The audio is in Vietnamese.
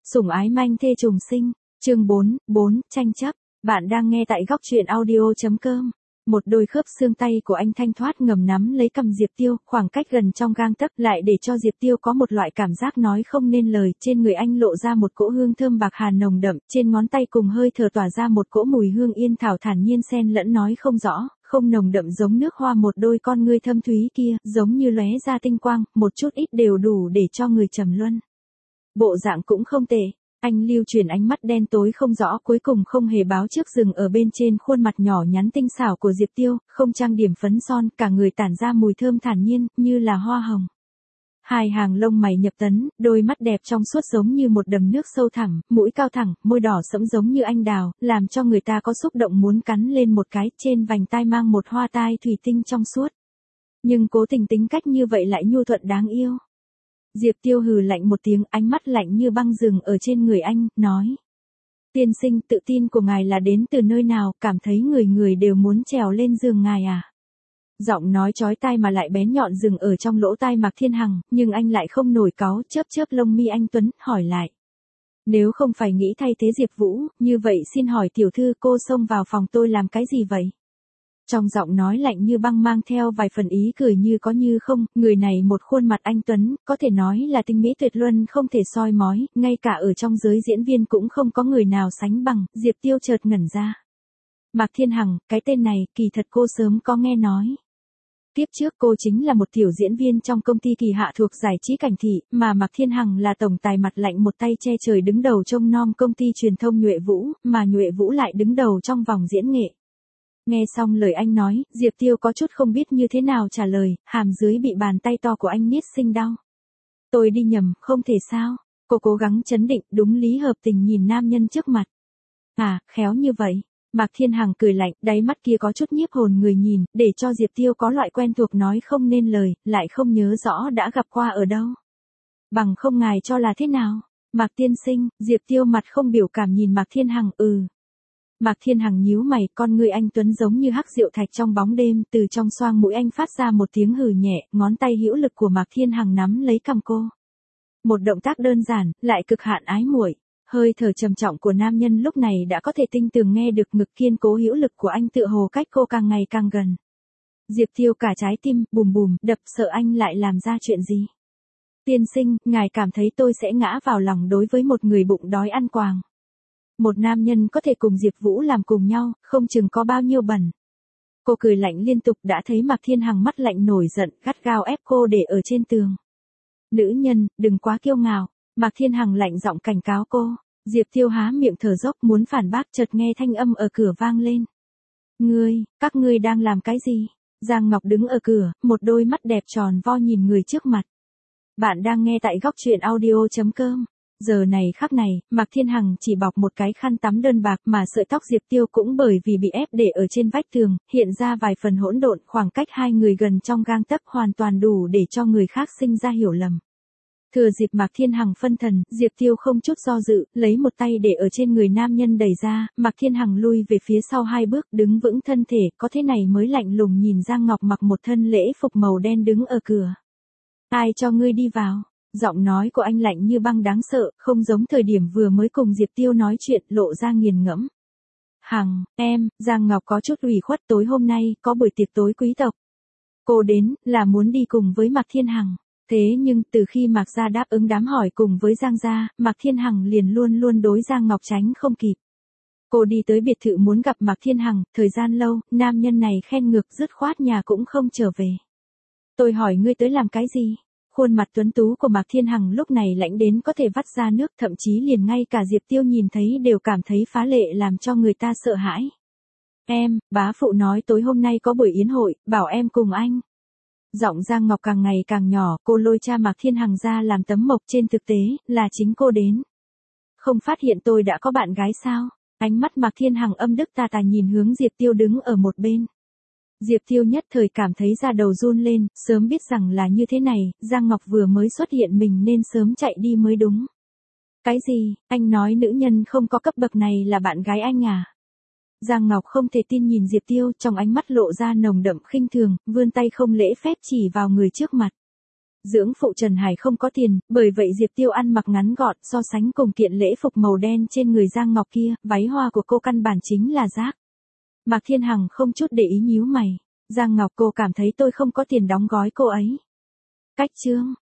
Sủng ái manh thê trùng sinh, chương 4, tranh chấp. Bạn đang nghe tại góc truyện audio.com. Một đôi khớp xương tay của anh thanh thoát ngầm nắm lấy cầm Diệp Tiêu, khoảng cách gần trong gang tấc lại để cho Diệp Tiêu có một loại cảm giác nói không nên lời. Trên người anh lộ ra một cỗ hương thơm bạc hà nồng đậm, trên ngón tay cùng hơi thở tỏa ra một cỗ mùi hương yên thảo thản nhiên xen lẫn nói không rõ, không nồng đậm giống nước hoa, một đôi con ngươi thâm thúy kia, giống như lóe ra tinh quang, một chút ít đều đủ để cho người trầm luân. Bộ dạng cũng không tệ. Anh lưu chuyển ánh mắt đen tối không rõ, cuối cùng không hề báo trước dừng ở bên trên khuôn mặt nhỏ nhắn tinh xảo của Diệp Tiêu, không trang điểm phấn son, cả người tản ra mùi thơm thản nhiên, như là hoa hồng. Hai hàng lông mày nhập tấn, đôi mắt đẹp trong suốt giống như một đầm nước sâu thẳm, mũi cao thẳng, môi đỏ sẫm giống như anh đào, làm cho người ta có xúc động muốn cắn lên một cái, trên vành tai mang một hoa tai thủy tinh trong suốt. Nhưng cố tình tính cách như vậy lại nhu thuận đáng yêu. Diệp Tiêu hừ lạnh một tiếng, ánh mắt lạnh như băng dừng ở trên người anh, nói. Tiên sinh, tự tin của ngài là đến từ nơi nào, cảm thấy người người đều muốn trèo lên giường ngài à? Giọng nói chói tai mà lại bén nhọn dừng ở trong lỗ tai Mạc Thiên Hằng, nhưng anh lại không nổi cáu, chớp chớp lông mi anh tuấn, hỏi lại. Nếu không phải nghĩ thay thế Diệp Vũ, như vậy xin hỏi tiểu thư, cô xông vào phòng tôi làm cái gì vậy? Trong giọng nói lạnh như băng mang theo vài phần ý cười như có như không, người này một khuôn mặt anh tuấn, có thể nói là tinh mỹ tuyệt luân không thể soi mói, ngay cả ở trong giới diễn viên cũng không có người nào sánh bằng. Diệp Tiêu chợt ngẩn ra. Mạc Thiên Hằng, cái tên này, kỳ thật cô sớm có nghe nói. Tiếp trước cô chính là một tiểu diễn viên trong công ty kỳ hạ thuộc giải trí Cảnh Thị, mà Mạc Thiên Hằng là tổng tài mặt lạnh một tay che trời đứng đầu trông nom công ty truyền thông Nhuệ Vũ, mà Nhuệ Vũ lại đứng đầu trong vòng diễn nghệ. Nghe xong lời anh nói, Diệp Tiêu có chút không biết như thế nào trả lời, hàm dưới bị bàn tay to của anh niết sinh đau. Tôi đi nhầm, không thể sao. Cô cố gắng trấn định, đúng lý hợp tình nhìn nam nhân trước mặt. À, khéo như vậy. Mạc Thiên Hằng cười lạnh, đáy mắt kia có chút nhiếp hồn người nhìn, để cho Diệp Tiêu có loại quen thuộc nói không nên lời, lại không nhớ rõ đã gặp qua ở đâu. Bằng không ngài cho là thế nào? Mạc tiên sinh, Diệp Tiêu mặt không biểu cảm nhìn Mạc Thiên Hằng, Mạc Thiên Hằng nhíu mày, con người anh tuấn giống như hắc diệu thạch trong bóng đêm, từ trong xoang mũi anh phát ra một tiếng hừ nhẹ, ngón tay hữu lực của Mạc Thiên Hằng nắm lấy cằm cô. Một động tác đơn giản, lại cực hạn ái muội. Hơi thở trầm trọng của nam nhân lúc này đã có thể tinh tường nghe được ngực kiên cố hữu lực của anh tựa hồ cách cô càng ngày càng gần. Diệp Tiêu cả trái tim bùm bùm đập, sợ anh lại làm ra chuyện gì. Tiên sinh, ngài cảm thấy tôi sẽ ngã vào lòng đối với một người bụng đói ăn quàng. Một nam nhân có thể cùng Diệp Vũ làm cùng nhau, không chừng có bao nhiêu bẩn. Cô cười lạnh liên tục, đã thấy Mạc Thiên Hằng mắt lạnh nổi giận, gắt gao ép cô để ở trên tường. Nữ nhân, đừng quá kiêu ngạo. Mạc Thiên Hằng lạnh giọng cảnh cáo cô. Diệp Tiêu há miệng thở dốc muốn phản bác, chợt nghe thanh âm ở cửa vang lên. Các ngươi đang làm cái gì? Giang Ngọc đứng ở cửa, một đôi mắt đẹp tròn vo nhìn người trước mặt. Bạn đang nghe tại góc truyện audio.com. Giờ này khắc này, Mạc Thiên Hằng chỉ bọc một cái khăn tắm đơn bạc, mà sợi tóc Diệp Tiêu cũng bởi vì bị ép để ở trên vách tường, hiện ra vài phần hỗn độn, khoảng cách hai người gần trong gang tấc hoàn toàn đủ để cho người khác sinh ra hiểu lầm. Thừa dịp Mạc Thiên Hằng phân thần, Diệp Tiêu không chút do dự, lấy một tay để ở trên người nam nhân đẩy ra, Mạc Thiên Hằng lui về phía sau hai bước, đứng vững thân thể, có thế này mới lạnh lùng nhìn Giang Ngọc mặc một thân lễ phục màu đen đứng ở cửa. Ai cho ngươi đi vào? Giọng nói của anh lạnh như băng đáng sợ, không giống thời điểm vừa mới cùng Diệp Tiêu nói chuyện, lộ ra nghiền ngẫm. Hằng, em, Giang Ngọc có chút ủy khuất, tối hôm nay, có buổi tiệc tối quý tộc. Cô đến, là muốn đi cùng với Mạc Thiên Hằng. Thế nhưng, từ khi Mạc gia đáp ứng đám hỏi cùng với Giang gia, Mạc Thiên Hằng liền luôn luôn đối Giang Ngọc tránh không kịp. Cô đi tới biệt thự muốn gặp Mạc Thiên Hằng, thời gian lâu, nam nhân này khen ngược dứt khoát nhà cũng không trở về. Tôi hỏi ngươi tới làm cái gì? Khuôn mặt tuấn tú của Mạc Thiên Hằng lúc này lãnh đến có thể vắt ra nước, thậm chí liền ngay cả Diệp Tiêu nhìn thấy đều cảm thấy phá lệ làm cho người ta sợ hãi. Em, bá phụ nói tối hôm nay có buổi yến hội, bảo em cùng anh. Giọng Giang Ngọc càng ngày càng nhỏ, cô lôi cha Mạc Thiên Hằng ra làm tấm mộc, trên thực tế, là chính cô đến. Không phát hiện tôi đã có bạn gái sao? Ánh mắt Mạc Thiên Hằng âm đức tà tà nhìn hướng Diệp Tiêu đứng ở một bên. Diệp Tiêu nhất thời cảm thấy da đầu run lên, sớm biết rằng là như thế này, Giang Ngọc vừa mới xuất hiện mình nên sớm chạy đi mới đúng. Cái gì, anh nói nữ nhân không có cấp bậc này là bạn gái anh à? Giang Ngọc không thể tin nhìn Diệp Tiêu, trong ánh mắt lộ ra nồng đậm khinh thường, vươn tay không lễ phép chỉ vào người trước mặt. Dưỡng phụ Trần Hải không có tiền, bởi vậy Diệp Tiêu ăn mặc ngắn gọn, so sánh cùng kiện lễ phục màu đen trên người Giang Ngọc kia, váy hoa của cô căn bản chính là rác. Mạc Thiên Hằng không chút để ý nhíu mày. Giang Ngọc, cô cảm thấy tôi không có tiền đóng gói cô ấy. Cách chương.